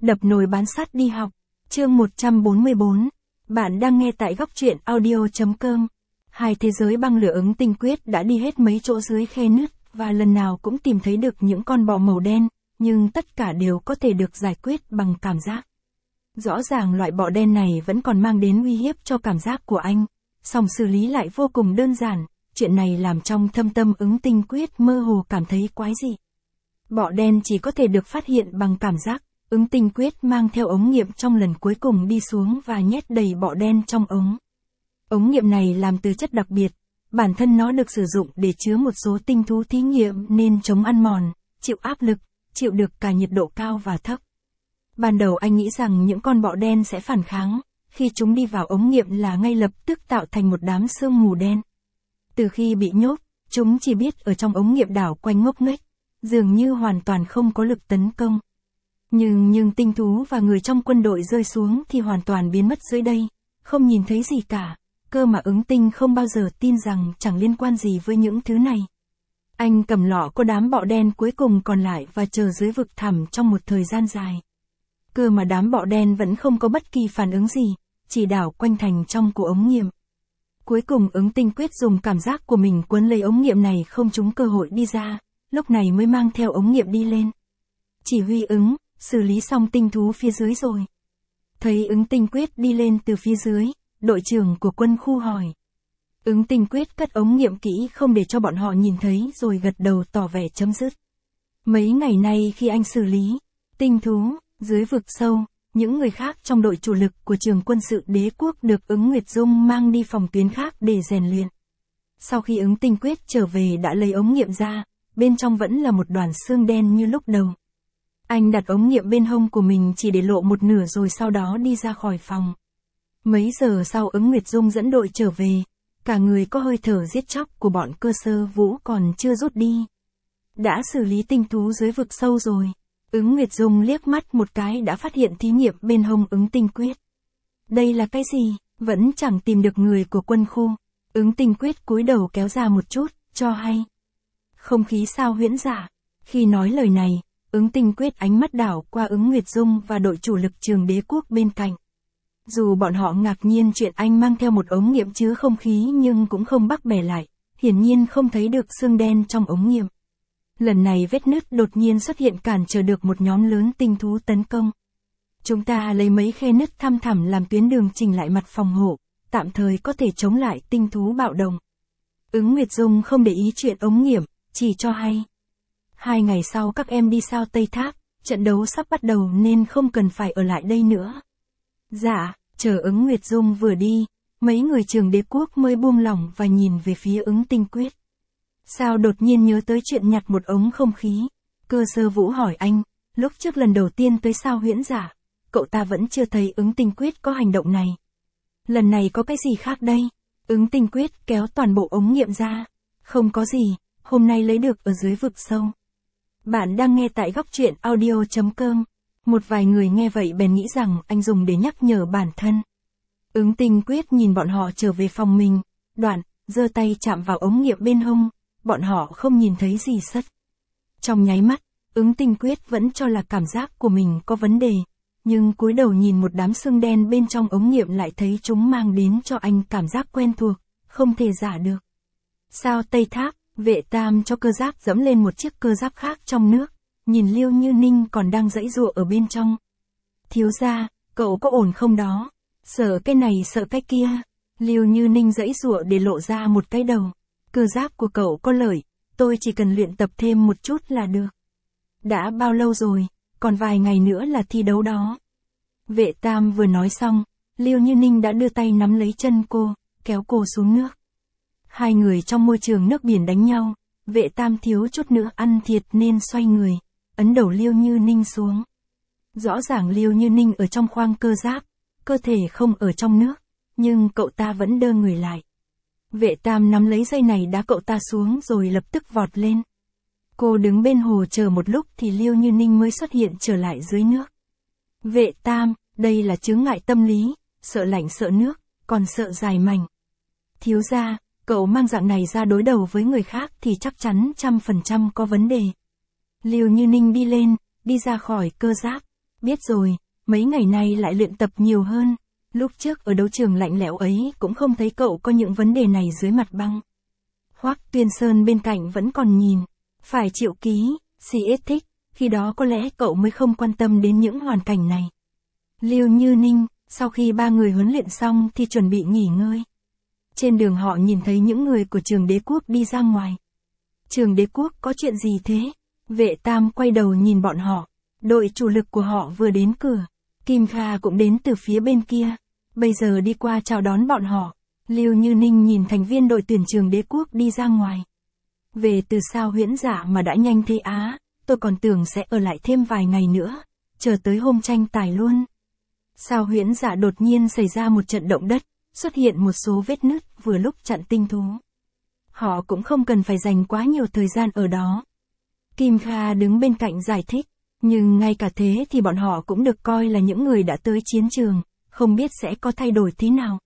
Đập nồi bán sắt đi học. Chương 144. Bạn đang nghe tại góc truyện audio.com. Hai thế giới băng lửa ứng tinh quyết đã đi hết mấy chỗ dưới khe nứt, và lần nào cũng tìm thấy được những con bọ màu đen, nhưng tất cả đều có thể được giải quyết bằng cảm giác. Rõ ràng loại bọ đen này vẫn còn mang đến uy hiếp cho cảm giác của anh, song xử lý lại vô cùng đơn giản, chuyện này làm trong thâm tâm ứng tinh quyết mơ hồ cảm thấy quái dị. Bọ đen chỉ có thể được phát hiện bằng cảm giác. Ứng tinh quyết mang theo ống nghiệm trong lần cuối cùng đi xuống và nhét đầy bọ đen trong ống. Ống nghiệm này làm từ chất đặc biệt, bản thân nó được sử dụng để chứa một số tinh thú thí nghiệm nên chống ăn mòn, chịu áp lực, chịu được cả nhiệt độ cao và thấp. Ban đầu anh nghĩ rằng những con bọ đen sẽ phản kháng, khi chúng đi vào ống nghiệm là ngay lập tức tạo thành một đám sương mù đen. Từ khi bị nhốt, chúng chỉ biết ở trong ống nghiệm đảo quanh ngốc nghếch, dường như hoàn toàn không có lực tấn công. Nhưng tinh thú và người trong quân đội rơi xuống thì hoàn toàn biến mất dưới đây, không nhìn thấy gì cả, cơ mà ứng tinh không bao giờ tin rằng chẳng liên quan gì với những thứ này. Anh cầm lọ có đám bọ đen cuối cùng còn lại và chờ dưới vực thẳm trong một thời gian dài. Cơ mà đám bọ đen vẫn không có bất kỳ phản ứng gì, chỉ đảo quanh thành trong của ống nghiệm. Cuối cùng ứng tinh quyết dùng cảm giác của mình quấn lấy ống nghiệm này không trúng cơ hội đi ra, lúc này mới mang theo ống nghiệm đi lên. Chỉ huy ứng, xử lý xong tinh thú phía dưới rồi. Thấy ứng tinh quyết đi lên từ phía dưới, đội trưởng của quân khu hỏi. Ứng tinh quyết cất ống nghiệm kỹ không để cho bọn họ nhìn thấy rồi gật đầu tỏ vẻ chấm dứt. Mấy ngày nay khi anh xử lý tinh thú dưới vực sâu, những người khác trong đội chủ lực của trường quân sự đế quốc được ứng Nguyệt Dung mang đi phòng tuyến khác để rèn luyện. Sau khi ứng tinh quyết trở về đã lấy ống nghiệm ra, bên trong vẫn là một đoàn xương đen như lúc đầu. Anh đặt ống nghiệm bên hông của mình chỉ để lộ một nửa rồi sau đó đi ra khỏi phòng. Mấy giờ sau ứng Nguyệt Dung dẫn đội trở về, cả người có hơi thở giết chóc của bọn cơ sơ vũ còn chưa rút đi. Đã xử lý tinh thú dưới vực sâu rồi. Ứng Nguyệt Dung liếc mắt một cái đã phát hiện thí nghiệm bên hông ứng tinh quyết. Đây là cái gì? Vẫn chẳng tìm được người của quân khu. Ứng tinh quyết cúi đầu kéo ra một chút, cho hay. Không khí sao huyễn giả. Khi nói lời này, ứng tinh quyết ánh mắt đảo qua ứng Nguyệt Dung và đội chủ lực trường đế quốc bên cạnh. Dù bọn họ ngạc nhiên chuyện anh mang theo một ống nghiệm chứa không khí nhưng cũng không bắt bẻ lại, hiển nhiên không thấy được xương đen trong ống nghiệm. Lần này vết nứt đột nhiên xuất hiện cản trở được một nhóm lớn tinh thú tấn công. Chúng ta lấy mấy khe nứt thăm thẳm làm tuyến đường chỉnh lại mặt phòng hộ, tạm thời có thể chống lại tinh thú bạo động. Ứng Nguyệt Dung không để ý chuyện ống nghiệm, chỉ cho hay. 2 ngày sau các em đi sao Tây Tháp, trận đấu sắp bắt đầu nên không cần phải ở lại đây nữa. Dạ, chờ ứng Nguyệt Dung vừa đi, mấy người trường đế quốc mới buông lỏng và nhìn về phía ứng tinh quyết. Sao đột nhiên nhớ tới chuyện nhặt một ống không khí? Cơ sơ vũ hỏi anh, lúc trước lần đầu tiên tới sao huyễn giả, cậu ta vẫn chưa thấy ứng tinh quyết có hành động này. Lần này có cái gì khác đây? Ứng tinh quyết kéo toàn bộ ống nghiệm ra. Không có gì, hôm nay lấy được ở dưới vực sâu. Bạn đang nghe tại góc truyện audio.com. Một vài người nghe vậy bèn nghĩ rằng anh dùng để nhắc nhở bản thân. Ứng tinh quyết nhìn bọn họ trở về phòng mình, đoạn, giơ tay chạm vào ống nghiệm bên hông, bọn họ không nhìn thấy gì sất. Trong nháy mắt, ứng tinh quyết vẫn cho là cảm giác của mình có vấn đề, nhưng cúi đầu nhìn một đám xương đen bên trong ống nghiệm lại thấy chúng mang đến cho anh cảm giác quen thuộc, không thể giả được. Sao Tây Tháp, vệ tam cho cơ giáp dẫm lên một chiếc cơ giáp khác trong nước, nhìn Liêu Như Ninh còn đang giãy giụa ở bên trong. Thiếu gia, cậu có ổn không đó? Sợ cái này sợ cái kia. Liêu Như Ninh giãy giụa để lộ ra một cái đầu. Cơ giáp của cậu có lợi, tôi chỉ cần luyện tập thêm một chút là được. Đã bao lâu rồi, còn vài ngày nữa là thi đấu đó. Vệ tam vừa nói xong, Liêu Như Ninh đã đưa tay nắm lấy chân cô, kéo cô xuống nước. Hai người trong môi trường nước biển đánh nhau, vệ tam thiếu chút nữa ăn thiệt nên xoay người, ấn đầu Liêu Như Ninh xuống. Rõ ràng Liêu Như Ninh ở trong khoang cơ giáp, cơ thể không ở trong nước, nhưng cậu ta vẫn đơ người lại. Vệ tam nắm lấy dây này đá cậu ta xuống rồi lập tức vọt lên. Cô đứng bên hồ chờ một lúc thì Liêu Như Ninh mới xuất hiện trở lại dưới nước. Vệ tam, đây là chướng ngại tâm lý, sợ lạnh sợ nước, còn sợ dài mảnh. Thiếu gia, cậu mang dạng này ra đối đầu với người khác thì chắc chắn 100% có vấn đề. Liêu Như Ninh đi lên, đi ra khỏi cơ giáp. Biết rồi, mấy ngày nay lại luyện tập nhiều hơn. Lúc trước ở đấu trường lạnh lẽo ấy cũng không thấy cậu có những vấn đề này dưới mặt băng. Hoắc Tuyên Sơn bên cạnh vẫn còn nhìn. Phải chịu ký, CS thích, khi đó có lẽ cậu mới không quan tâm đến những hoàn cảnh này. Lưu Như Ninh, sau khi ba người huấn luyện xong thì chuẩn bị nghỉ ngơi. Trên đường họ nhìn thấy những người của trường đế quốc đi ra ngoài. Trường đế quốc có chuyện gì thế? Vệ Tam quay đầu nhìn bọn họ. Đội chủ lực của họ vừa đến cửa. Kim Kha cũng đến từ phía bên kia. Bây giờ đi qua chào đón bọn họ. Lưu Như Ninh nhìn thành viên đội tuyển trường đế quốc đi ra ngoài. Về từ sao Huyễn Dạ mà đã nhanh thế á, tôi còn tưởng sẽ ở lại thêm vài ngày nữa, chờ tới hôm tranh tài luôn. Sao Huyễn Dạ đột nhiên xảy ra một trận động đất, xuất hiện một số vết nứt vừa lúc chặn tinh thú. Họ cũng không cần phải dành quá nhiều thời gian ở đó. Kim Kha đứng bên cạnh giải thích, nhưng ngay cả thế thì bọn họ cũng được coi là những người đã tới chiến trường, không biết sẽ có thay đổi thế nào.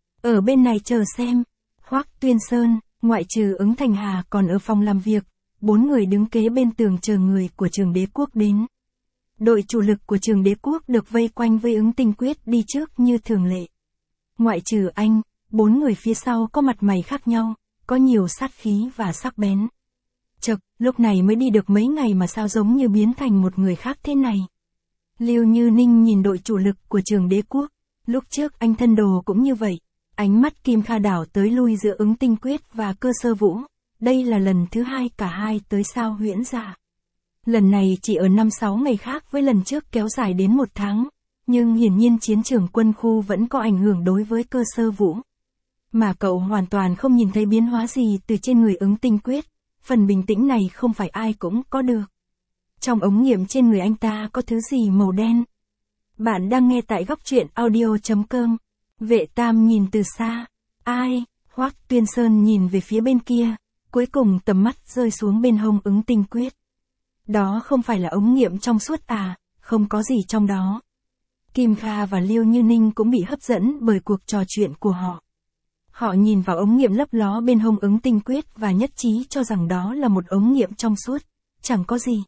Ở bên này chờ xem. Hoắc Tuyên Sơn, ngoại trừ Ứng Thành Hà còn ở phòng làm việc, 4 người đứng kế bên tường chờ người của trường đế quốc đến. Đội chủ lực của trường đế quốc được vây quanh với Ứng Tinh Quyết đi trước như thường lệ. Ngoại trừ anh, 4 người phía sau có mặt mày khác nhau, có nhiều sát khí và sắc bén. Chậc, lúc này mới đi được mấy ngày mà sao giống như biến thành một người khác thế này. Lưu Như Ninh nhìn đội chủ lực của trường đế quốc, lúc trước anh Thân Đồ cũng như vậy. Ánh mắt Kim Kha đảo tới lui giữa Ứng Tinh Quyết và Cơ Sơ Vũ. Đây là lần thứ hai cả hai tới sao Huyễn Dạ. Lần này chỉ ở 5-6 ngày khác với lần trước kéo dài đến 1 tháng. Nhưng hiển nhiên chiến trường quân khu vẫn có ảnh hưởng đối với Cơ Sơ Vũ. Mà cậu hoàn toàn không nhìn thấy biến hóa gì từ trên người Ứng Tinh Quyết. Phần bình tĩnh này không phải ai cũng có được. Trong ống nghiệm trên người anh ta có thứ gì màu đen. Bạn đang nghe tại góc truyện audio.com. Vệ Tam nhìn từ xa. Ai? Hoắc Tuyên Sơn nhìn về phía bên kia. Cuối cùng tầm mắt rơi xuống bên hông Ứng Tinh Quyết. Đó không phải là ống nghiệm trong suốt à, không có gì trong đó. Kim Kha và Lưu Như Ninh cũng bị hấp dẫn bởi cuộc trò chuyện của họ. Họ nhìn vào ống nghiệm lấp ló bên hông Ứng Tinh Quyết và nhất trí cho rằng đó là một ống nghiệm trong suốt, chẳng có gì.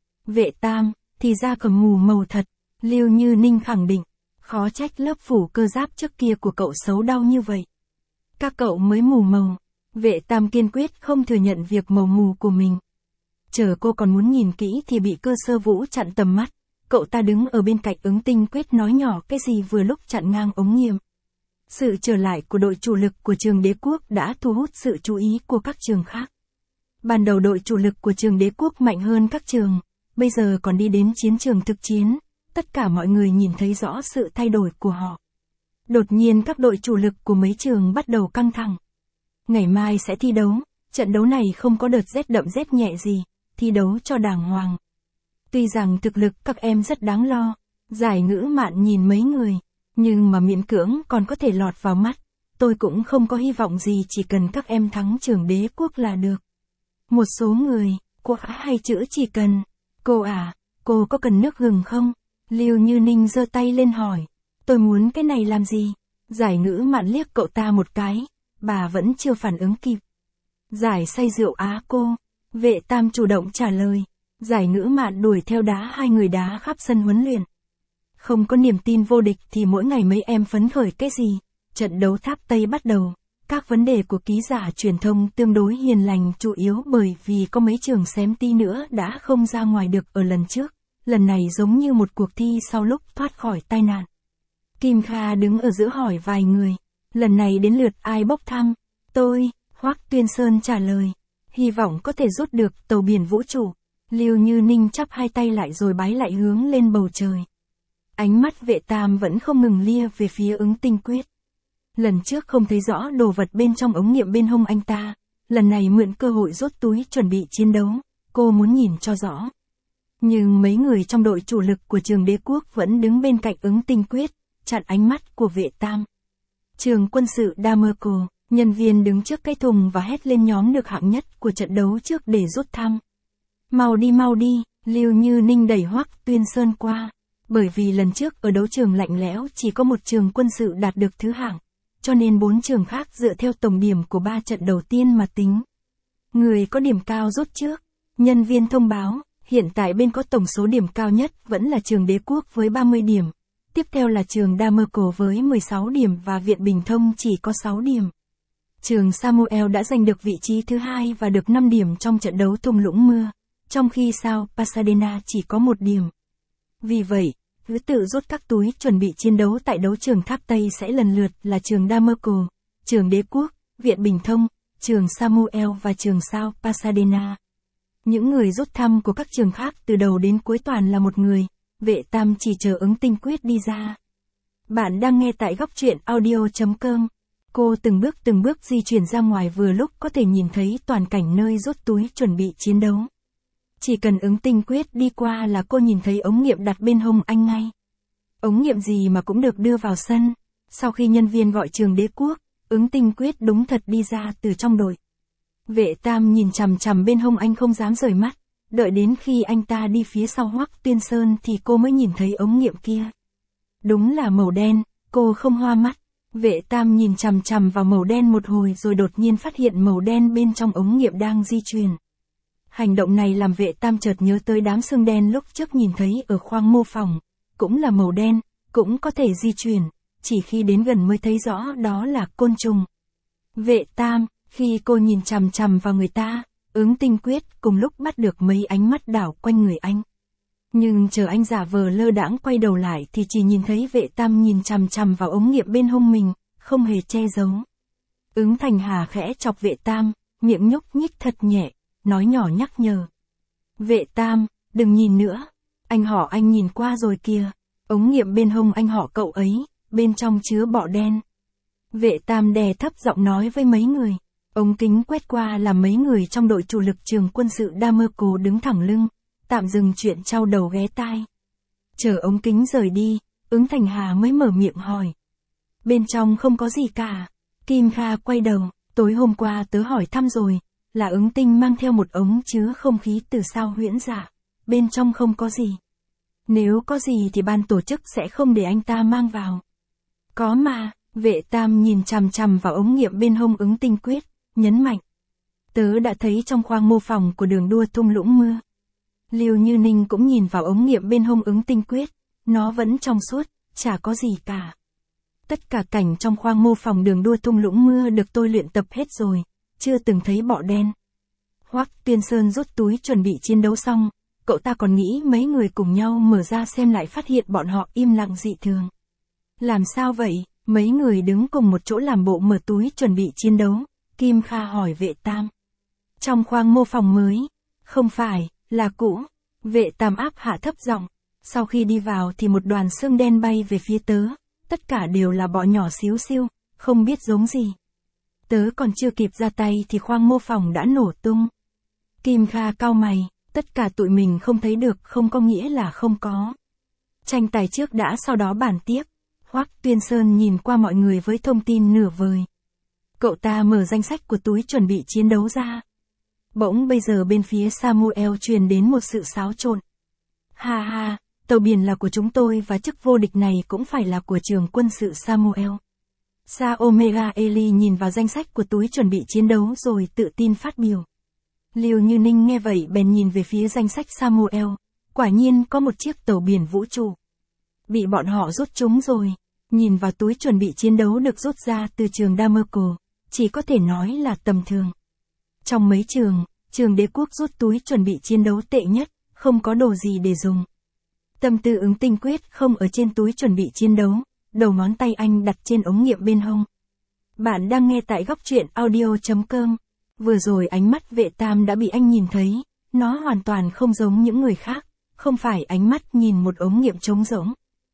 Vệ Tam, thì ra cầm mù màu thật, Lưu Như Ninh khẳng định, khó trách lớp phủ cơ giáp trước kia của cậu xấu đau như vậy. Các cậu mới mù màu, Vệ Tam kiên quyết không thừa nhận việc màu mù của mình. Chờ cô còn muốn nhìn kỹ thì bị Cơ Sơ Vũ chặn tầm mắt, cậu ta đứng ở bên cạnh Ứng Tinh Quyết nói nhỏ cái gì vừa lúc chặn ngang ống nghiệm. Sự trở lại của đội chủ lực của trường đế quốc đã thu hút sự chú ý của các trường khác. Ban đầu đội chủ lực của trường đế quốc mạnh hơn các trường, bây giờ còn đi đến chiến trường thực chiến, tất cả mọi người nhìn thấy rõ sự thay đổi của họ. Đột nhiên các đội chủ lực của mấy trường bắt đầu căng thẳng. Ngày mai sẽ thi đấu, trận đấu này không có đợt rét đậm rét nhẹ gì, thi đấu cho đàng hoàng. Tuy rằng thực lực các em rất đáng lo, Giải Ngữ Mạn nhìn mấy người, nhưng mà miễn cưỡng còn có thể lọt vào mắt, tôi cũng không có hy vọng gì chỉ cần các em thắng trường đế quốc là được. Một số người, cô hay chữ chỉ cần, cô à, cô có cần nước gừng không? Lưu Như Ninh giơ tay lên hỏi, tôi muốn cái này làm gì? Giải Ngữ Mạn liếc cậu ta một cái, bà vẫn chưa phản ứng kịp. Giải say rượu á cô, Vệ Tam chủ động trả lời, Giải Ngữ Mạn đuổi theo đá hai người đá khắp sân huấn luyện. Không có niềm tin vô địch thì mỗi ngày mấy em phấn khởi cái gì? Trận đấu Tháp Tây bắt đầu. Các vấn đề của ký giả truyền thông tương đối hiền lành chủ yếu bởi vì có mấy trường xém tí nữa đã không ra ngoài được ở lần trước. Lần này giống như một cuộc thi sau lúc thoát khỏi tai nạn. Kim Kha đứng ở giữa hỏi vài người. Lần này đến lượt ai bốc thăm? Tôi, Hoắc Tuyên Sơn trả lời. Hy vọng có thể rút được tàu biển vũ trụ. Lưu Như Ninh chắp hai tay lại rồi bái lại hướng lên bầu trời. Ánh mắt Vệ Tam vẫn không ngừng lia về phía Ứng Tinh Quyết. Lần trước không thấy rõ đồ vật bên trong ống nghiệm bên hông anh ta, lần này mượn cơ hội rút túi chuẩn bị chiến đấu, cô muốn nhìn cho rõ. Nhưng mấy người trong đội chủ lực của trường đế quốc vẫn đứng bên cạnh Ứng Tinh Quyết, chặn ánh mắt của Vệ Tam. Trường quân sự Damerco, nhân viên đứng trước cái thùng và hét lên nhóm được hạng nhất của trận đấu trước để rút thăm. Mau đi, Lưu Như Ninh đẩy Hoắc Tuyên Sơn qua. Bởi vì lần trước ở đấu trường lạnh lẽo chỉ có một trường quân sự đạt được thứ hạng, cho nên 4 trường khác dựa theo tổng điểm của 3 trận đầu tiên mà tính. Người có điểm cao rút trước, nhân viên thông báo, Hiện tại bên có tổng số điểm cao nhất vẫn là trường Đế Quốc với 30 điểm. Tiếp theo là trường Damerco với 16 điểm và Viện Bình Thông chỉ có 6 điểm. Trường Samuel đã giành được vị trí thứ 2 và được 5 điểm trong trận đấu thung lũng mưa, trong khi South Pasadena chỉ có 1 điểm. Vì vậy, thứ tự rút các túi chuẩn bị chiến đấu tại đấu trường Tháp Tây sẽ lần lượt là trường Damerco, trường Đế Quốc, Viện Bình Thông, trường Samuel và trường South Pasadena. Những người rút thăm của các trường khác từ đầu đến cuối toàn là một người, Vệ Tam chỉ chờ ứng tinh quyết đi ra. Bạn đang nghe tại góc truyện audio.com. Cô từng bước di chuyển ra ngoài vừa lúc có thể nhìn thấy toàn cảnh nơi rút túi chuẩn bị chiến đấu. Chỉ cần ứng tinh quyết đi qua là cô nhìn thấy ống nghiệm đặt bên hông anh ngay. Ống nghiệm gì mà cũng được đưa vào sân. Sau khi nhân viên gọi trường Đế Quốc, ứng tinh quyết đúng thật đi ra từ trong đội. Vệ Tam nhìn chằm chằm bên hông anh không dám rời mắt. Đợi đến khi anh ta đi phía sau Hoắc Tuyên Sơn thì cô mới nhìn thấy ống nghiệm kia. Đúng là màu đen, cô không hoa mắt. Vệ Tam nhìn chằm chằm vào màu đen một hồi rồi đột nhiên phát hiện màu đen bên trong ống nghiệm đang di chuyển. Hành động này làm Vệ Tam chợt nhớ tới đám xương đen lúc trước nhìn thấy ở khoang mô phỏng. Cũng là màu đen, cũng có thể di chuyển, chỉ khi đến gần mới thấy rõ đó là côn trùng. Vệ Tam, khi cô nhìn chằm chằm vào người ta, ứng tinh quyết cùng lúc bắt được mấy ánh mắt đảo quanh người anh. Nhưng chờ anh giả vờ lơ đãng quay đầu lại thì chỉ nhìn thấy Vệ Tam nhìn chằm chằm vào ống nghiệm bên hông mình, không hề che giấu. Ứng Thành Hà khẽ chọc Vệ Tam, miệng nhúc nhích thật nhẹ, nói nhỏ nhắc nhở. Vệ Tam, đừng nhìn nữa, anh họ anh nhìn qua rồi kìa, ống nghiệm bên hông anh họ cậu ấy, bên trong chứa bọ đen. Vệ Tam đè thấp giọng nói với mấy người. Ống kính quét qua làm mấy người trong đội chủ lực trường quân sự Damerco đứng thẳng lưng, tạm dừng chuyện trao đầu ghé tai. Chờ ống kính rời đi, ứng Thành Hà mới mở miệng hỏi. Bên trong không có gì cả. Kim Kha quay đầu, tối hôm qua tớ hỏi thăm rồi, là ứng tinh mang theo một ống chứa không khí từ sao huyễn dạ. Bên trong không có gì. Nếu có gì thì ban tổ chức sẽ không để anh ta mang vào. Có mà, Vệ Tam nhìn chằm chằm vào ống nghiệm bên hông ứng tinh quyết, nhấn mạnh. Tớ đã thấy trong khoang mô phỏng của đường đua thung lũng mưa. Liêu Như Ninh cũng nhìn vào ống nghiệm bên hông ứng tinh quyết, nó vẫn trong suốt, chả có gì cả. Tất cả cảnh trong khoang mô phỏng đường đua thung lũng mưa được tôi luyện tập hết rồi, chưa từng thấy bọ đen. Hoắc Tuyên Sơn rút túi chuẩn bị chiến đấu xong, cậu ta còn nghĩ mấy người cùng nhau mở ra xem lại phát hiện bọn họ im lặng dị thường. Làm sao vậy? Mấy người đứng cùng một chỗ làm bộ mở túi chuẩn bị chiến đấu. Kim Kha hỏi Vệ Tam. Trong khoang mô phỏng mới. Không phải, là cũ. Vệ Tam áp hạ thấp giọng. Sau khi đi vào thì một đoàn xương đen bay về phía tớ. Tất cả đều là bọ nhỏ xíu xiu, không biết giống gì. Tớ còn chưa kịp ra tay thì khoang mô phỏng đã nổ tung. Kim Kha cau mày. Tất cả tụi mình không thấy được không có nghĩa là không có. Tranh tài trước đã sau đó bàn tiếp. Hoắc Tuyên Sơn nhìn qua mọi người với thông tin nửa vời. Cậu ta mở danh sách của túi chuẩn bị chiến đấu ra. Bỗng bây giờ bên phía Samuel truyền đến một sự xáo trộn. Ha ha, tàu biển là của chúng tôi và chức vô địch này cũng phải là của trường quân sự Samuel. Sa Omega Eli nhìn vào danh sách của túi chuẩn bị chiến đấu rồi tự tin phát biểu. Liêu Như Ninh nghe vậy bèn nhìn về phía danh sách Samuel. Quả nhiên có một chiếc tàu biển vũ trụ. Bị bọn họ rút chúng rồi. Nhìn vào túi chuẩn bị chiến đấu được rút ra từ trường Damerco, chỉ có thể nói là tầm thường. Trong mấy trường Đế Quốc rút túi chuẩn bị chiến đấu tệ nhất, không có đồ gì để dùng. Tâm tư ứng tinh quyết không ở trên túi chuẩn bị chiến đấu, đầu ngón tay anh đặt trên ống nghiệm bên hông. Bạn đang nghe tại góc truyện audio.com. Vừa rồi ánh mắt Vệ Tam đã bị anh nhìn thấy, nó hoàn toàn không giống những người khác, không phải ánh mắt nhìn một ống nghiệm trống rỗng.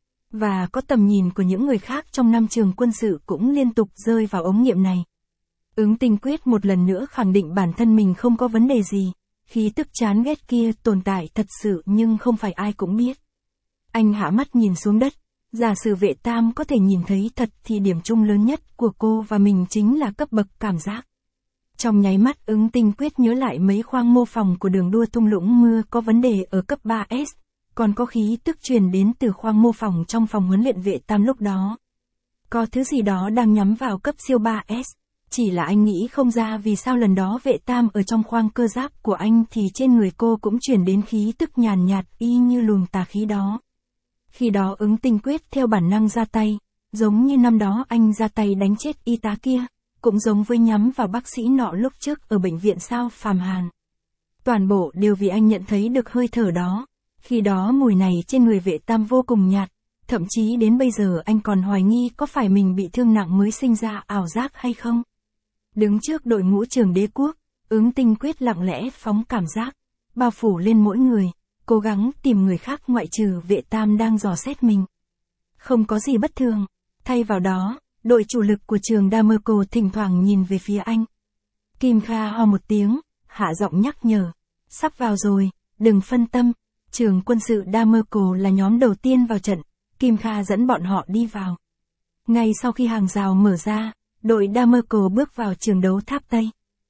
Và có tầm nhìn của những người khác trong năm trường quân sự cũng liên tục rơi vào ống nghiệm này. Ứng tinh quyết một lần nữa khẳng định bản thân mình không có vấn đề gì, khí tức chán ghét kia tồn tại thật sự nhưng không phải ai cũng biết. Anh hạ mắt nhìn xuống đất, giả sử Vệ Tam có thể nhìn thấy thật thì điểm chung lớn nhất của cô và mình chính là cấp bậc cảm giác. Trong nháy mắt ứng tinh quyết nhớ lại mấy khoang mô phỏng của đường đua thung lũng mưa có vấn đề ở cấp 3S. Còn có khí tức truyền đến từ khoang mô phỏng trong phòng huấn luyện Vệ Tam lúc đó. Có thứ gì đó đang nhắm vào cấp siêu 3S. Chỉ là anh nghĩ không ra vì sao lần đó vệ tam ở trong khoang cơ giáp của anh thì trên người cô cũng chuyển đến khí tức nhàn nhạt y như luồng tà khí đó. Khi đó Ứng Tinh Quyết theo bản năng ra tay, giống như năm đó anh ra tay đánh chết y tá kia, cũng giống với nhắm vào bác sĩ nọ lúc trước ở bệnh viện sao Phàm Hàn. Toàn bộ đều vì anh nhận thấy được hơi thở đó. Khi đó mùi này trên người vệ tam vô cùng nhạt, thậm chí đến bây giờ anh còn hoài nghi có phải mình bị thương nặng mới sinh ra ảo giác hay không. Đứng trước đội ngũ Trường Đế Quốc, Ứng Tinh Quyết lặng lẽ phóng cảm giác, bao phủ lên mỗi người, cố gắng tìm người khác ngoại trừ vệ tam đang dò xét mình. Không có gì bất thường, thay vào đó, đội chủ lực của trường Damerco thỉnh thoảng nhìn về phía anh. Kim Kha ho một tiếng, hạ giọng nhắc nhở, sắp vào rồi, đừng phân tâm, trường quân sự Damerco là nhóm đầu tiên vào trận, Kim Kha dẫn bọn họ đi vào. Ngay sau khi hàng rào mở ra, đội Damerco bước vào trường đấu tháp Tây.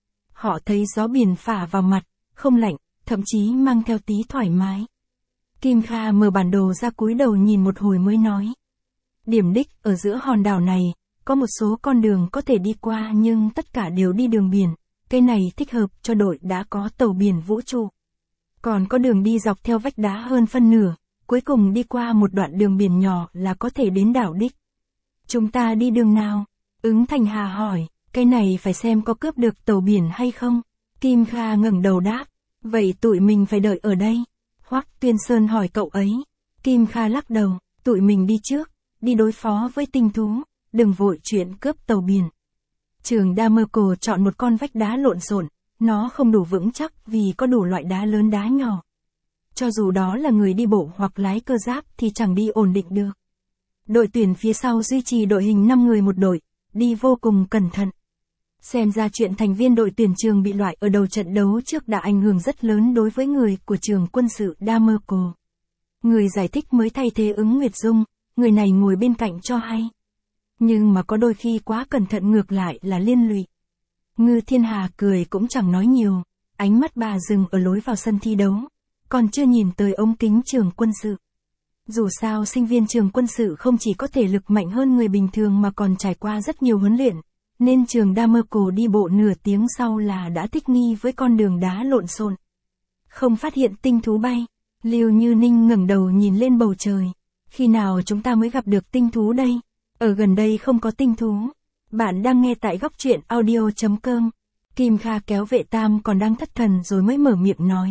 Họ thấy gió biển phả vào mặt, không lạnh, thậm chí mang theo tí thoải mái. Kim Kha mở bản đồ ra cúi đầu nhìn một hồi mới nói. Điểm đích ở giữa hòn đảo này, có một số con đường có thể đi qua nhưng tất cả đều đi đường biển, cái này thích hợp cho đội đã có tàu biển vũ trụ. Còn có đường đi dọc theo vách đá hơn phân nửa, cuối cùng đi qua một đoạn đường biển nhỏ là có thể đến đảo đích. Chúng ta đi đường nào? Ứng Thành Hà hỏi, cái này phải xem có cướp được tàu biển hay không? Kim Kha ngẩng đầu đáp, vậy tụi mình phải đợi ở đây. Hoắc Tuyên Sơn hỏi cậu ấy. Kim Kha lắc đầu, tụi mình đi trước, đi đối phó với tinh thú, đừng vội chuyện cướp tàu biển. Trường Damerco chọn một con vách đá lộn xộn, nó không đủ vững chắc vì có đủ loại đá lớn đá nhỏ. Cho dù đó là người đi bộ hoặc lái cơ giáp thì chẳng đi ổn định được. Đội tuyển phía sau duy trì đội hình 5 người một đội, đi vô cùng cẩn thận. Xem ra chuyện thành viên đội tuyển trường bị loại ở đầu trận đấu trước đã ảnh hưởng rất lớn đối với người của trường quân sự Damerco. Người giải thích mới thay thế Ứng Nguyệt Dung, người này ngồi bên cạnh cho hay. Nhưng mà có đôi khi quá cẩn thận ngược lại là liên lụy. Ngư Thiên Hà cười cũng chẳng nói nhiều, ánh mắt bà dừng ở lối vào sân thi đấu, còn chưa nhìn tới ống kính trường quân sự. Dù sao sinh viên trường quân sự không chỉ có thể lực mạnh hơn người bình thường mà còn trải qua rất nhiều huấn luyện, nên trường Damerco đi bộ nửa tiếng sau là đã thích nghi với con đường đá lộn xộn. Không phát hiện tinh thú bay, Lưu Như Ninh ngẩng đầu nhìn lên bầu trời. Khi nào chúng ta mới gặp được tinh thú đây? Ở gần đây không có tinh thú. Bạn đang nghe tại góc truyện audio.com. Kim Kha kéo vệ tam còn đang thất thần rồi mới mở miệng nói.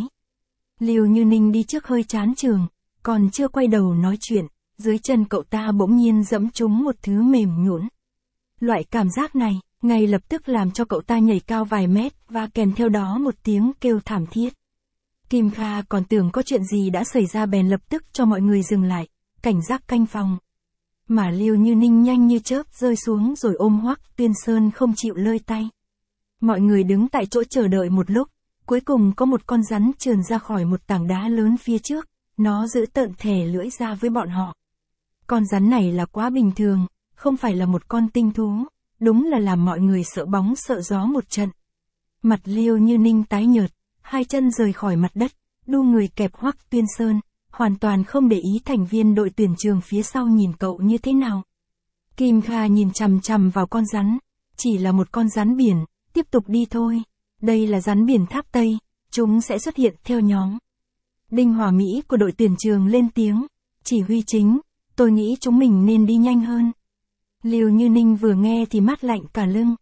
Lưu Như Ninh đi trước hơi chán trường, còn chưa quay đầu nói chuyện, dưới chân cậu ta bỗng nhiên dẫm trúng một thứ mềm nhũn. Loại cảm giác này, ngay lập tức làm cho cậu ta nhảy cao vài mét và kèm theo đó một tiếng kêu thảm thiết. Kim Kha còn tưởng có chuyện gì đã xảy ra bèn lập tức cho mọi người dừng lại, cảnh giác canh phòng. Mà Lưu Như Ninh nhanh như chớp rơi xuống rồi ôm Hoắc Tuyên Sơn không chịu lơi tay. Mọi người đứng tại chỗ chờ đợi một lúc, cuối cùng có một con rắn trườn ra khỏi một tảng đá lớn phía trước, nó giữ tợn thè lưỡi ra với bọn họ. Con rắn này là quá bình thường, không phải là một con tinh thú, đúng là làm mọi người sợ bóng sợ gió một trận. Mặt Lưu Như Ninh tái nhợt, hai chân rời khỏi mặt đất, đu người kẹp Hoắc Tuyên Sơn, hoàn toàn không để ý thành viên đội tuyển trường phía sau nhìn cậu như thế nào. Kim Kha nhìn chằm chằm vào con rắn, chỉ là một con rắn biển, tiếp tục đi thôi. Đây là rắn biển tháp Tây, chúng sẽ xuất hiện theo nhóm. Đinh Hòa Mỹ của đội tuyển trường lên tiếng, chỉ huy chính, tôi nghĩ chúng mình nên đi nhanh hơn. Lưu Như Ninh vừa nghe thì mát lạnh cả lưng,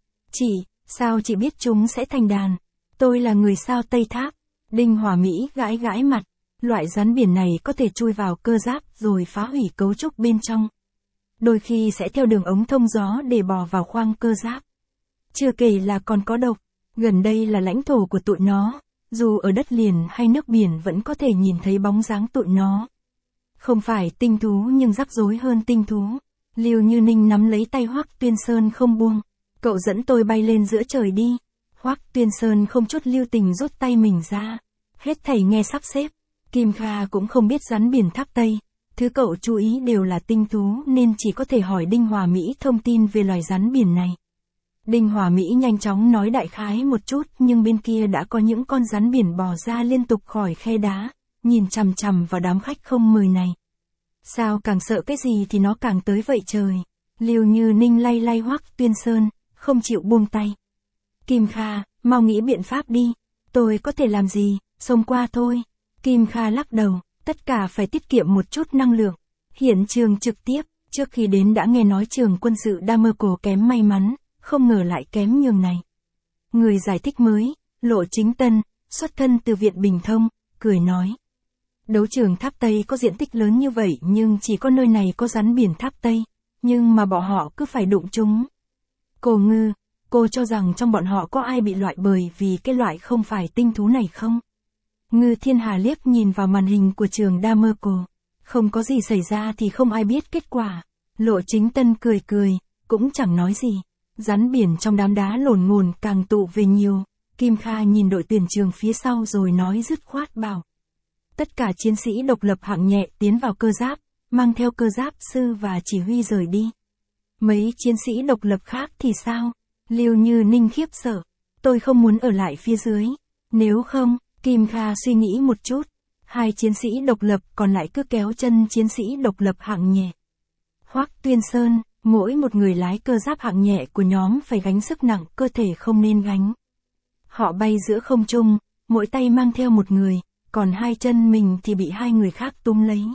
sao chị biết chúng sẽ thành đàn? Tôi là người sao Tây Tháp. Đinh Hòa Mỹ gãi gãi mặt, loại rắn biển này có thể chui vào cơ giáp rồi phá hủy cấu trúc bên trong. Đôi khi sẽ theo đường ống thông gió để bò vào khoang cơ giáp. Chưa kể là còn có độc, gần đây là lãnh thổ của tụi nó, dù ở đất liền hay nước biển vẫn có thể nhìn thấy bóng dáng tụi nó. Không phải tinh thú nhưng rắc rối hơn tinh thú. Lưu Như Ninh nắm lấy tay Hoắc Tuyên Sơn không buông, cậu dẫn tôi bay lên giữa trời đi. Hoắc Tuyên Sơn không chút lưu tình rút tay mình ra, hết thảy nghe sắp xếp. Kim Kha cũng không biết rắn biển tháp Tây, thứ cậu chú ý đều là tinh thú nên chỉ có thể hỏi Đinh Hòa Mỹ thông tin về loài rắn biển này. Đinh Hòa Mỹ nhanh chóng nói đại khái một chút nhưng bên kia đã có những con rắn biển bò ra liên tục khỏi khe đá, nhìn chằm chằm vào đám khách không mời này. Sao càng sợ cái gì thì nó càng tới vậy trời. Lưu Như Ninh lay lay Hoắc Tuyên Sơn, không chịu buông tay. Kim Kha, mau nghĩ biện pháp đi. Tôi có thể làm gì, xông qua thôi. Kim Kha lắc đầu, tất cả phải tiết kiệm một chút năng lượng. Hiện trường trực tiếp, trước khi đến đã nghe nói trường quân sự Damerco kém may mắn, không ngờ lại kém nhường này. Người giải thích mới, Lộ Chính Tân, xuất thân từ Viện Bình Thông, cười nói. Đấu trường Tháp Tây có diện tích lớn như vậy nhưng chỉ có nơi này có rắn biển Tháp Tây, nhưng mà bọn họ cứ phải đụng chúng. Cô Ngư, cô cho rằng trong bọn họ có ai bị loại bởi vì cái loại không phải tinh thú này không? Ngư Thiên Hà liếc nhìn vào màn hình của trường Damerco. Không có gì xảy ra thì không ai biết kết quả. Lộ Chính Tân cười cười, cũng chẳng nói gì. Rắn biển trong đám đá lổn ngồn càng tụ về nhiều. Kim Kha nhìn đội tuyển trường phía sau rồi nói dứt khoát bảo. Tất cả chiến sĩ độc lập hạng nhẹ tiến vào cơ giáp, mang theo cơ giáp sư và chỉ huy rời đi. Mấy chiến sĩ độc lập khác thì sao? Liêu Như Ninh khiếp sợ. Tôi không muốn ở lại phía dưới. Nếu không, Kim Kha suy nghĩ một chút. 2 chiến sĩ độc lập còn lại cứ kéo chân chiến sĩ độc lập hạng nhẹ. Hoắc Tuyên Sơn, mỗi một người lái cơ giáp hạng nhẹ của nhóm phải gánh sức nặng cơ thể không nên gánh. Họ bay giữa không trung, mỗi tay mang theo một người, còn 2 chân mình thì bị 2 người khác túm lấy.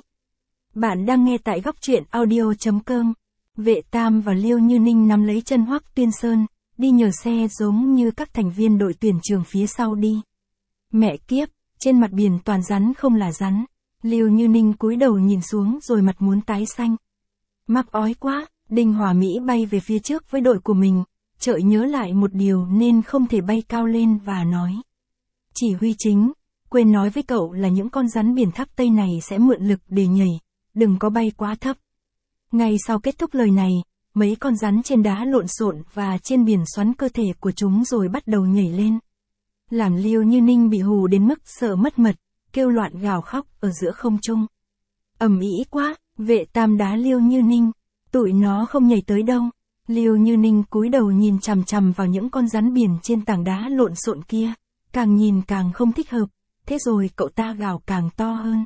Bạn đang nghe tại góc truyện audio.com. Vệ Tam và Liêu Như Ninh nắm lấy chân Hoắc Tuyên Sơn, đi nhờ xe giống như các thành viên đội tuyển trường phía sau đi. Mẹ kiếp, trên mặt biển toàn rắn không là rắn. Liêu Như Ninh cúi đầu nhìn xuống rồi mặt muốn tái xanh. Mắc ói quá, Đinh Hòa Mỹ bay về phía trước với đội của mình, chợt nhớ lại một điều nên không thể bay cao lên và nói. Chỉ huy chính, quên nói với cậu là những con rắn biển Tháp Tây này sẽ mượn lực để nhảy, đừng có bay quá thấp. Ngay sau kết thúc lời này, mấy con rắn trên đá lộn xộn và trên biển xoắn cơ thể của chúng rồi bắt đầu nhảy lên. Làm Liêu Như Ninh bị hù đến mức sợ mất mật, kêu loạn gào khóc ở giữa không trung. Ầm ĩ quá, Vệ Tam đá Liêu Như Ninh, tụi nó không nhảy tới đâu. Liêu Như Ninh cúi đầu nhìn chằm chằm vào những con rắn biển trên tảng đá lộn xộn kia, càng nhìn càng không thích hợp, thế rồi cậu ta gào càng to hơn.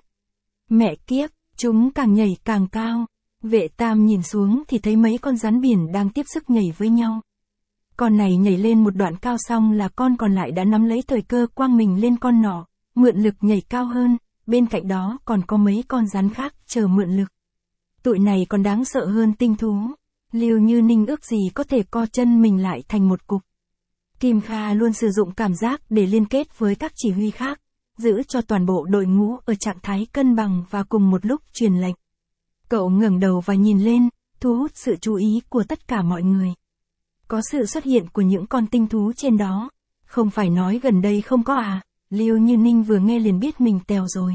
Mẹ kiếp, chúng càng nhảy càng cao. Vệ Tam nhìn xuống thì thấy mấy con rắn biển đang tiếp sức nhảy với nhau. Con này nhảy lên một đoạn cao xong là con còn lại đã nắm lấy thời cơ quăng mình lên con nọ, mượn lực nhảy cao hơn, bên cạnh đó còn có mấy con rắn khác chờ mượn lực. Tụi này còn đáng sợ hơn tinh thú. Liêu Như Ninh ước gì có thể co chân mình lại thành một cục. Kim Kha luôn sử dụng cảm giác để liên kết với các chỉ huy khác, giữ cho toàn bộ đội ngũ ở trạng thái cân bằng và cùng một lúc truyền lệnh. Cậu ngẩng đầu và nhìn lên, thu hút sự chú ý của tất cả mọi người. Có sự xuất hiện của những con tinh thú trên đó. Không phải nói gần đây không có à, Liêu Như Ninh vừa nghe liền biết mình tèo rồi.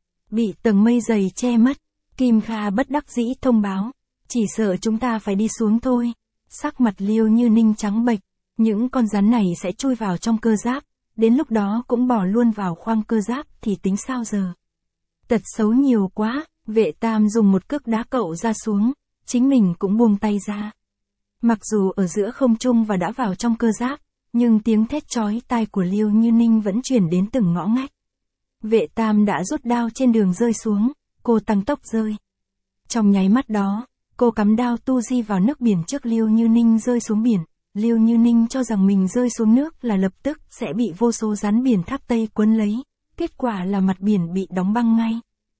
Bị tầng mây dày che mất, Kim Kha bất đắc dĩ thông báo. Chỉ sợ chúng ta phải đi xuống thôi. Sắc mặt Liêu Như Ninh trắng bệch, những con rắn này sẽ chui vào trong cơ giáp, đến lúc đó cũng bỏ luôn vào khoang cơ giáp thì tính sao giờ. Tật xấu nhiều quá, Vệ Tam dùng một cước đá cậu ra xuống, chính mình cũng buông tay ra. Mặc dù ở giữa không trung và đã vào trong cơ giáp, nhưng tiếng thét chói tai của Liêu Như Ninh vẫn truyền đến từng ngõ ngách. Vệ Tam đã rút đao trên đường rơi xuống, cô tăng tốc rơi. Trong nháy mắt đó, cô cắm đao tu di vào nước biển trước Liêu Như Ninh rơi xuống biển. Liêu Như Ninh cho rằng mình rơi xuống nước là lập tức sẽ bị vô số rắn biển Tháp Tây quấn lấy, kết quả là mặt biển bị đóng băng ngay.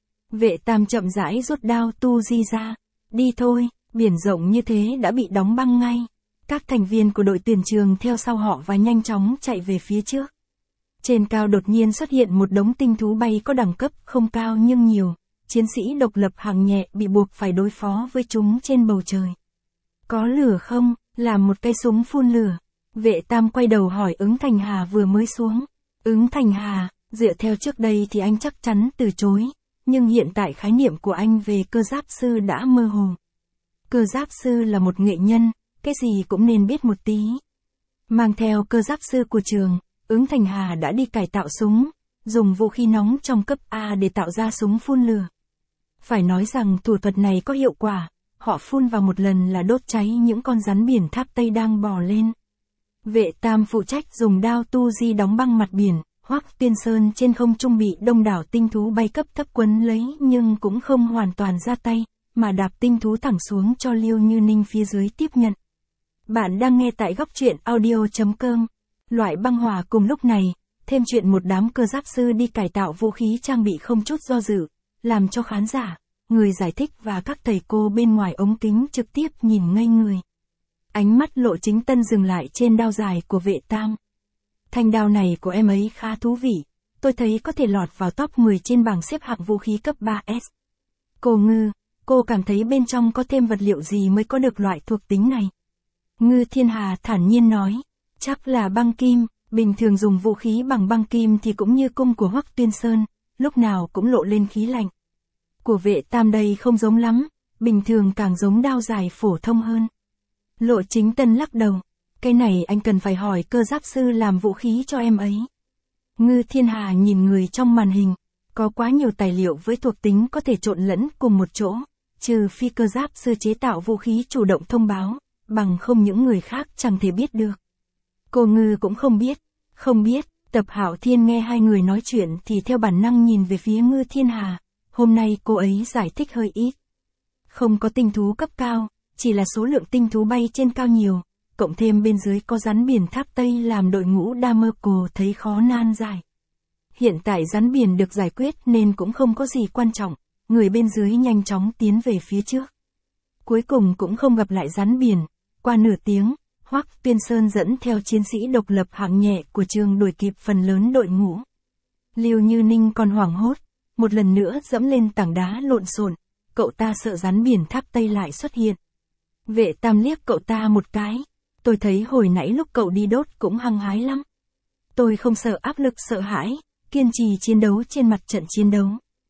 Vệ Tam chậm rãi rút đao tu di ra. Đi thôi, biển rộng như thế đã bị đóng băng ngay. Các thành viên của đội tuyển trường theo sau họ và nhanh chóng chạy về phía trước. Trên cao đột nhiên xuất hiện một đống tinh thú bay có đẳng cấp không cao nhưng nhiều. Chiến sĩ độc lập hạng nhẹ bị buộc phải đối phó với chúng trên bầu trời. Có lửa không? Làm một cây súng phun lửa. Vệ Tam quay đầu hỏi Ứng Thành Hà vừa mới xuống. Ứng Thành Hà, dựa theo trước đây thì anh chắc chắn từ chối. Nhưng hiện tại khái niệm của anh về cơ giáp sư đã mơ hồ. Cơ giáp sư là một nghệ nhân, cái gì cũng nên biết một tí. Mang theo cơ giáp sư của trường, Ứng Thành Hà đã đi cải tạo súng, dùng vũ khí nóng trong cấp A để tạo ra súng phun lửa. Phải nói rằng thủ thuật này có hiệu quả, họ phun vào một lần là đốt cháy những con rắn biển Tháp Tây đang bò lên. Vệ Tam phụ trách dùng đao tu di đóng băng mặt biển. Hoắc Tuyên Sơn trên không trung bị đông đảo tinh thú bay cấp thấp quấn lấy nhưng cũng không hoàn toàn ra tay, mà đạp tinh thú thẳng xuống cho Liêu Như Ninh phía dưới tiếp nhận. Bạn đang nghe tại góc truyện audio.com. Loại băng hòa cùng lúc này, thêm chuyện một đám cơ giáp sư đi cải tạo vũ khí trang bị không chút do dự, làm cho khán giả, người giải thích và các thầy cô bên ngoài ống kính trực tiếp nhìn ngây người. Ánh mắt Lộ Chính Tân dừng lại trên đao dài của Vệ Tam. Thanh đao này của em ấy khá thú vị, tôi thấy có thể lọt vào top 10 trên bảng xếp hạng vũ khí cấp 3S. Cô Ngư, cô cảm thấy bên trong có thêm vật liệu gì mới có được loại thuộc tính này? Ngư Thiên Hà thản nhiên nói, chắc là băng kim, bình thường dùng vũ khí bằng băng kim thì cũng như cung của Hoắc Tuyên Sơn, lúc nào cũng lộ lên khí lạnh. Của Vệ Tam đây không giống lắm, bình thường càng giống đao dài phổ thông hơn. Lộ Chính Tân lắc đầu, cái này anh cần phải hỏi cơ giáp sư làm vũ khí cho em ấy. Ngư Thiên Hà nhìn người trong màn hình, có quá nhiều tài liệu với thuộc tính có thể trộn lẫn cùng một chỗ, trừ phi cơ giáp sư chế tạo vũ khí chủ động thông báo, bằng không những người khác chẳng thể biết được. Cô Ngư cũng không biết, Tập Hạo Thiên nghe hai người nói chuyện thì theo bản năng nhìn về phía Ngư Thiên Hà, hôm nay cô ấy giải thích hơi ít. Không có tinh thú cấp cao, chỉ là số lượng tinh thú bay trên cao nhiều, cộng thêm bên dưới có rắn biển Tháp Tây làm đội ngũ Damerco thấy khó nan giải. Hiện tại rắn biển được giải quyết nên cũng không có gì quan trọng, người bên dưới nhanh chóng tiến về phía trước. Cuối cùng cũng không gặp lại rắn biển, qua nửa tiếng, Hoắc Tuyên Sơn dẫn theo chiến sĩ độc lập hạng nhẹ của trường đuổi kịp phần lớn đội ngũ. Lưu Như Ninh còn hoảng hốt, một lần nữa dẫm lên tảng đá lộn xộn, cậu ta sợ rắn biển Tháp Tây lại xuất hiện. Vệ Tam liếc cậu ta một cái, tôi thấy hồi nãy lúc cậu đi đốt cũng hăng hái lắm. Tôi không sợ áp lực sợ hãi, kiên trì chiến đấu trên mặt trận chiến đấu.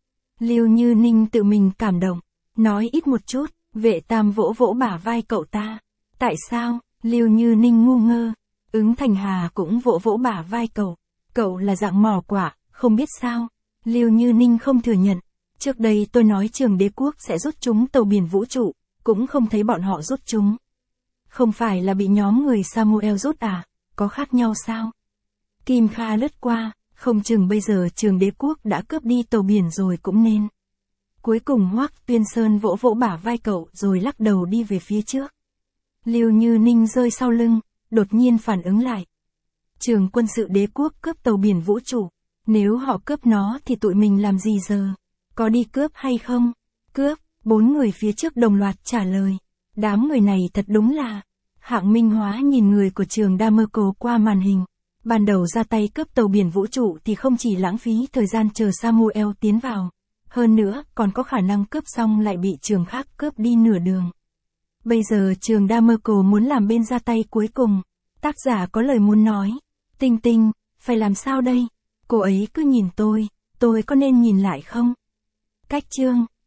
Lưu Như Ninh tự mình cảm động, nói ít một chút. Vệ Tam vỗ vỗ bả vai cậu ta. Tại sao? Lưu Như Ninh ngu ngơ. Ứng Thành Hà cũng vỗ vỗ bả vai cậu. Cậu là dạng mỏ quả, không biết sao. Lưu Như Ninh không thừa nhận. Trước đây tôi nói Trường Đế Quốc sẽ rút chúng tàu biển vũ trụ, cũng không thấy bọn họ rút chúng. Không phải là bị nhóm người Samuel rút à? Có khác nhau sao? Kim Kha lướt qua, không chừng bây giờ Trường Đế Quốc đã cướp đi tàu biển rồi cũng nên. Cuối cùng Hoắc Tuyên Sơn vỗ vỗ bả vai cậu rồi lắc đầu đi về phía trước. Lưu Như Ninh rơi sau lưng, đột nhiên phản ứng lại. Trường quân sự Đế Quốc cướp tàu biển vũ trụ, nếu họ cướp nó thì tụi mình làm gì giờ? Có đi cướp hay không? Cướp, 4 người phía trước đồng loạt trả lời. Đám người này thật đúng là... Hạng Minh Hóa nhìn người của trường Damerco qua màn hình. Ban đầu ra tay cướp tàu biển vũ trụ thì không chỉ lãng phí thời gian chờ Samuel tiến vào. Hơn nữa, còn có khả năng cướp xong lại bị trường khác cướp đi nửa đường. Bây giờ trường Damerco muốn làm bên ra tay cuối cùng. Tác giả có lời muốn nói. Tinh Tinh, phải làm sao đây? Cô ấy cứ nhìn tôi có nên nhìn lại không? Cách chương